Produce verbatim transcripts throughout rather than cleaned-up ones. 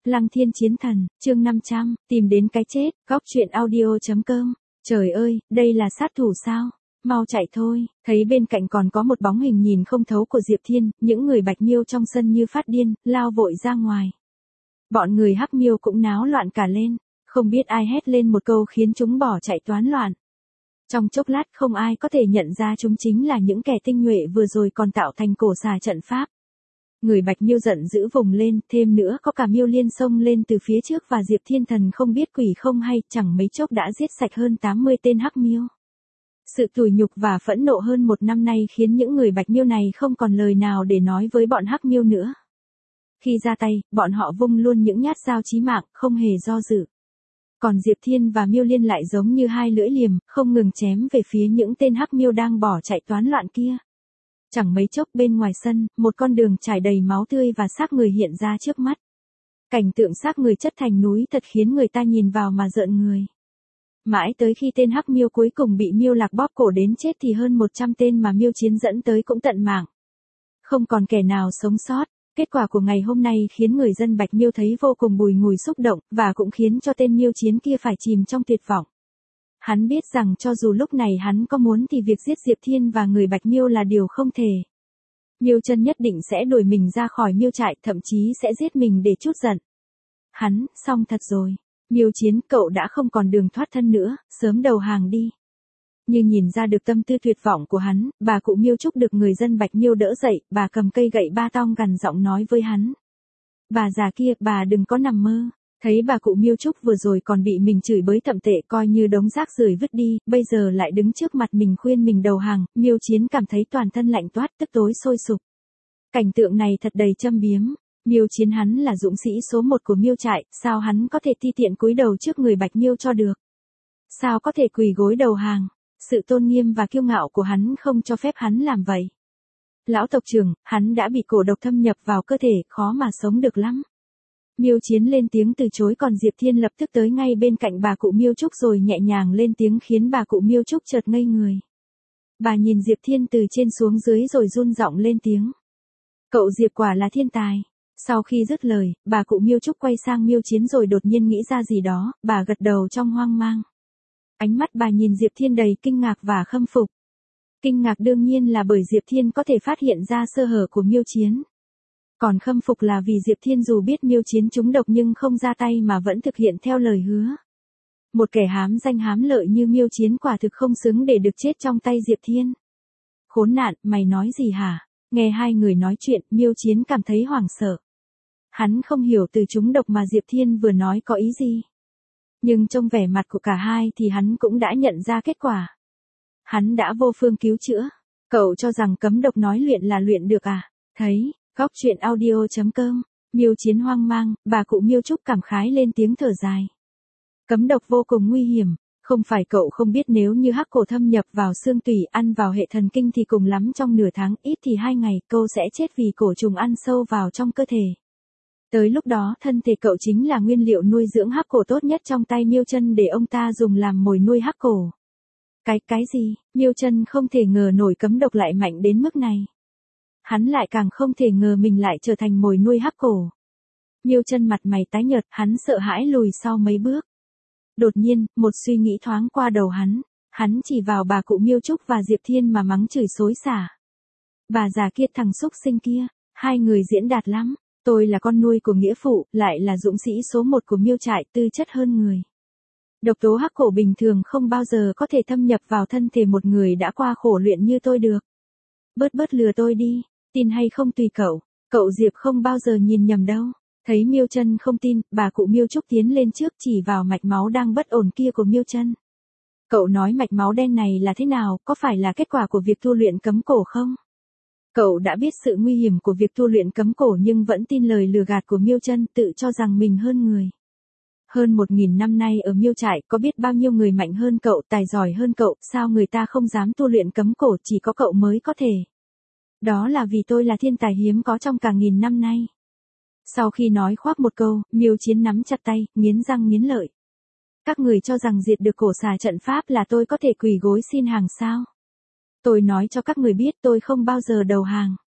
Lăng Thiên Chiến Thần, chương năm trăm, tìm đến cái chết, góc truyện audio chấm com. Trời ơi, đây là sát thủ sao? Mau chạy thôi, thấy bên cạnh còn có một bóng hình nhìn không thấu của Diệp Thiên, những người Bạch Miêu trong sân như phát điên, lao vội ra ngoài. Bọn người Hắc Miêu cũng náo loạn cả lên, không biết ai hét lên một câu khiến chúng bỏ chạy toán loạn. Trong chốc lát không ai có thể nhận ra chúng chính là những kẻ tinh nhuệ vừa rồi còn tạo thành cổ xà trận pháp. Người Bạch Miêu giận dữ vùng lên, thêm nữa có cả Miêu Liên xông lên từ phía trước và Diệp Thiên Thần không biết quỷ không hay, chẳng mấy chốc đã giết sạch hơn tám mươi tên Hắc Miêu. Sự tủi nhục và phẫn nộ hơn một năm nay khiến những người Bạch Miêu này không còn lời nào để nói với bọn Hắc Miêu nữa. Khi ra tay, bọn họ vung luôn những nhát dao chí mạng, không hề do dự. Còn Diệp Thiên và Miêu Liên lại giống như hai lưỡi liềm, không ngừng chém về phía những tên Hắc Miêu đang bỏ chạy toán loạn kia. Chẳng mấy chốc bên ngoài sân, một con đường trải đầy máu tươi và xác người hiện ra trước mắt. Cảnh tượng xác người chất thành núi thật khiến người ta nhìn vào mà rợn người. Mãi tới khi tên Hắc Miêu cuối cùng bị Miêu Lạc bóp cổ đến chết thì hơn một trăm tên mà Miêu Chiến dẫn tới cũng tận mạng. Không còn kẻ nào sống sót. Kết quả của ngày hôm nay khiến người dân Bạch Miêu thấy vô cùng bùi ngùi xúc động, và cũng khiến cho tên Miêu Chiến kia phải chìm trong tuyệt vọng. Hắn biết rằng cho dù lúc này hắn có muốn thì việc giết Diệp Thiên và người Bạch Miêu là điều không thể. Miêu Chân nhất định sẽ đuổi mình ra khỏi Miêu trại, thậm chí sẽ giết mình để trút giận. Hắn, xong thật rồi. Miêu Chiến, cậu đã không còn đường thoát thân nữa, sớm đầu hàng đi. Như nhìn ra được tâm tư tuyệt vọng của hắn, bà cụ Miêu Trúc được người dân Bạch Miêu đỡ dậy, bà cầm cây gậy ba tong gằn giọng nói với hắn. Bà già kia, bà đừng có nằm mơ. Thấy bà cụ Miêu Trúc vừa rồi còn bị mình chửi bới thậm tệ coi như đống rác rưởi vứt đi, bây giờ lại đứng trước mặt mình khuyên mình đầu hàng, Miêu Chiến cảm thấy toàn thân lạnh toát, tức tối sôi sục. Cảnh tượng này thật đầy châm biếm. Miêu Chiến hắn là dũng sĩ số một của Miêu trại, sao hắn có thể ti tiện cúi đầu trước người Bạch Miêu cho được? Sao có thể quỳ gối đầu hàng? Sự tôn nghiêm và kiêu ngạo của hắn không cho phép hắn làm vậy. Lão tộc trưởng, hắn đã bị cổ độc thâm nhập vào cơ thể, khó mà sống được lắm. Miêu Chiến lên tiếng từ chối, còn Diệp Thiên lập tức tới ngay bên cạnh bà cụ Miêu Trúc rồi nhẹ nhàng lên tiếng khiến bà cụ Miêu Trúc chợt ngây người. Bà nhìn Diệp Thiên từ trên xuống dưới rồi run giọng lên tiếng. Cậu Diệp quả là thiên tài. Sau khi dứt lời, bà cụ Miêu Trúc quay sang Miêu Chiến rồi đột nhiên nghĩ ra gì đó, bà gật đầu trong hoang mang. Ánh mắt bà nhìn Diệp Thiên đầy kinh ngạc và khâm phục. Kinh ngạc đương nhiên là bởi Diệp Thiên có thể phát hiện ra sơ hở của Miêu Chiến. Còn khâm phục là vì Diệp Thiên dù biết Miêu Chiến trúng độc nhưng không ra tay mà vẫn thực hiện theo lời hứa. Một kẻ hám danh hám lợi như Miêu Chiến quả thực không xứng để được chết trong tay Diệp Thiên. Khốn nạn, mày nói gì hả? Nghe hai người nói chuyện, Miêu Chiến cảm thấy hoảng sợ. Hắn không hiểu từ trúng độc mà Diệp Thiên vừa nói có ý gì. Nhưng trong vẻ mặt của cả hai thì hắn cũng đã nhận ra kết quả. Hắn đã vô phương cứu chữa. Cậu cho rằng cấm độc nói luyện là luyện được à? Thấy, góc truyện audio chấm com, Miêu Chiến hoang mang, bà cụ Miêu Trúc cảm khái lên tiếng thở dài. Cấm độc vô cùng nguy hiểm, không phải cậu không biết nếu như hắc cổ thâm nhập vào xương tủy ăn vào hệ thần kinh thì cùng lắm trong nửa tháng, ít thì hai ngày, cậu sẽ chết vì cổ trùng ăn sâu vào trong cơ thể. Tới lúc đó thân thể cậu chính là nguyên liệu nuôi dưỡng hắc cổ tốt nhất trong tay Miêu Chân để ông ta dùng làm mồi nuôi hắc cổ. Cái, cái gì? Miêu Chân không thể ngờ nổi cấm độc lại mạnh đến mức này. Hắn lại càng không thể ngờ mình lại trở thành mồi nuôi hắc cổ. Miêu Chân mặt mày tái nhợt, hắn sợ hãi lùi sau mấy bước. Đột nhiên, một suy nghĩ thoáng qua đầu hắn, hắn chỉ vào bà cụ Miêu Trúc và Diệp Thiên mà mắng chửi xối xả. Bà già kia, thằng xúc sinh kia, hai người diễn đạt lắm. Tôi là con nuôi của nghĩa phụ, lại là dũng sĩ số một của Miêu trại, tư chất hơn người. Độc tố hắc cổ bình thường không bao giờ có thể thâm nhập vào thân thể một người đã qua khổ luyện như tôi được. Bớt bớt lừa tôi đi, tin hay không tùy cậu, cậu Diệp không bao giờ nhìn nhầm đâu. Thấy Miêu Chân không tin, bà cụ Miêu Trúc tiến lên trước chỉ vào mạch máu đang bất ổn kia của Miêu Chân. Cậu nói mạch máu đen này là thế nào, có phải là kết quả của việc tu luyện cấm cổ không? Cậu đã biết sự nguy hiểm của việc tu luyện cấm cổ nhưng vẫn tin lời lừa gạt của Miêu Chân, tự cho rằng mình hơn người. Hơn một nghìn năm nay ở Miêu trại có biết bao nhiêu người mạnh hơn cậu, tài giỏi hơn cậu, sao người ta không dám tu luyện cấm cổ, chỉ có cậu mới có thể. Đó là vì tôi là thiên tài hiếm có trong cả nghìn năm nay. Sau khi nói khoác một câu, Miêu Chiến nắm chặt tay, nghiến răng nghiến lợi. Các người cho rằng diệt được cổ xà trận pháp là tôi có thể quỳ gối xin hàng sao? Tôi nói cho các người biết tôi không bao giờ đầu hàng.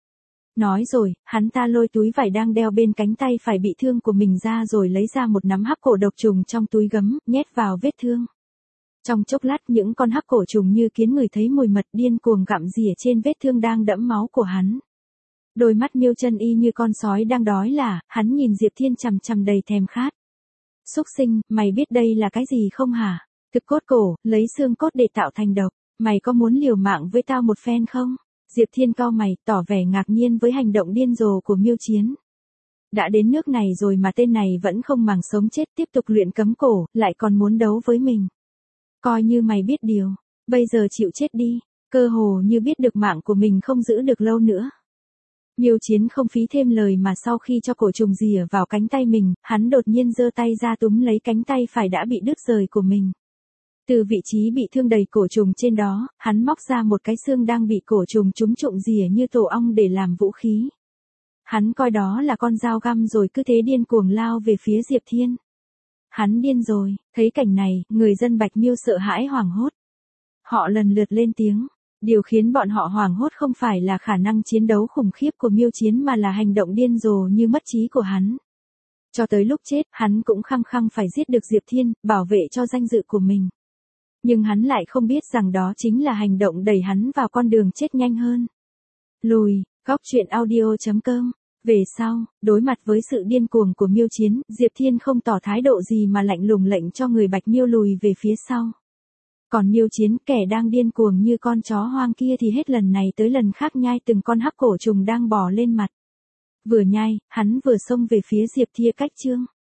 Nói rồi, hắn ta lôi túi vải đang đeo bên cánh tay phải bị thương của mình ra rồi lấy ra một nắm hắc cổ độc trùng trong túi gấm, nhét vào vết thương. Trong chốc lát những con hắc cổ trùng như kiến người thấy mùi mật điên cuồng gặm rỉa trên vết thương đang đẫm máu của hắn. Đôi mắt Miêu Chân Y như con sói đang đói là, hắn nhìn Diệp Thiên chằm chằm đầy thèm khát. Xúc sinh, mày biết đây là cái gì không hả? Thực cốt cổ, lấy xương cốt để tạo thành độc. Mày có muốn liều mạng với tao một phen không? Diệp Thiên cau mày, tỏ vẻ ngạc nhiên với hành động điên rồ của Miêu Chiến. Đã đến nước này rồi mà tên này vẫn không màng sống chết tiếp tục luyện cấm cổ, lại còn muốn đấu với mình. Coi như mày biết điều, bây giờ chịu chết đi, cơ hồ như biết được mạng của mình không giữ được lâu nữa. Miêu Chiến không phí thêm lời mà sau khi cho cổ trùng rỉa vào cánh tay mình, hắn đột nhiên giơ tay ra túm lấy cánh tay phải đã bị đứt rời của mình. Từ vị trí bị thương đầy cổ trùng trên đó, hắn móc ra một cái xương đang bị cổ trùng trúng trụng rỉa như tổ ong để làm vũ khí. Hắn coi đó là con dao găm rồi cứ thế điên cuồng lao về phía Diệp Thiên. Hắn điên rồi, thấy cảnh này, người dân Bạch Miêu sợ hãi hoảng hốt. Họ lần lượt lên tiếng. Điều khiến bọn họ hoảng hốt không phải là khả năng chiến đấu khủng khiếp của Miêu Chiến mà là hành động điên rồ như mất trí của hắn. Cho tới lúc chết, hắn cũng khăng khăng phải giết được Diệp Thiên, bảo vệ cho danh dự của mình. Nhưng hắn lại không biết rằng đó chính là hành động đẩy hắn vào con đường chết nhanh hơn. Lùi, góc truyện audio chấm com. Về sau, đối mặt với sự điên cuồng của Miêu Chiến, Diệp Thiên không tỏ thái độ gì mà lạnh lùng lệnh cho người Bạch Miêu lùi về phía sau. Còn Miêu Chiến, kẻ đang điên cuồng như con chó hoang kia thì hết lần này tới lần khác nhai từng con hắc cổ trùng đang bò lên mặt. Vừa nhai, hắn vừa xông về phía Diệp Thiên cách chương.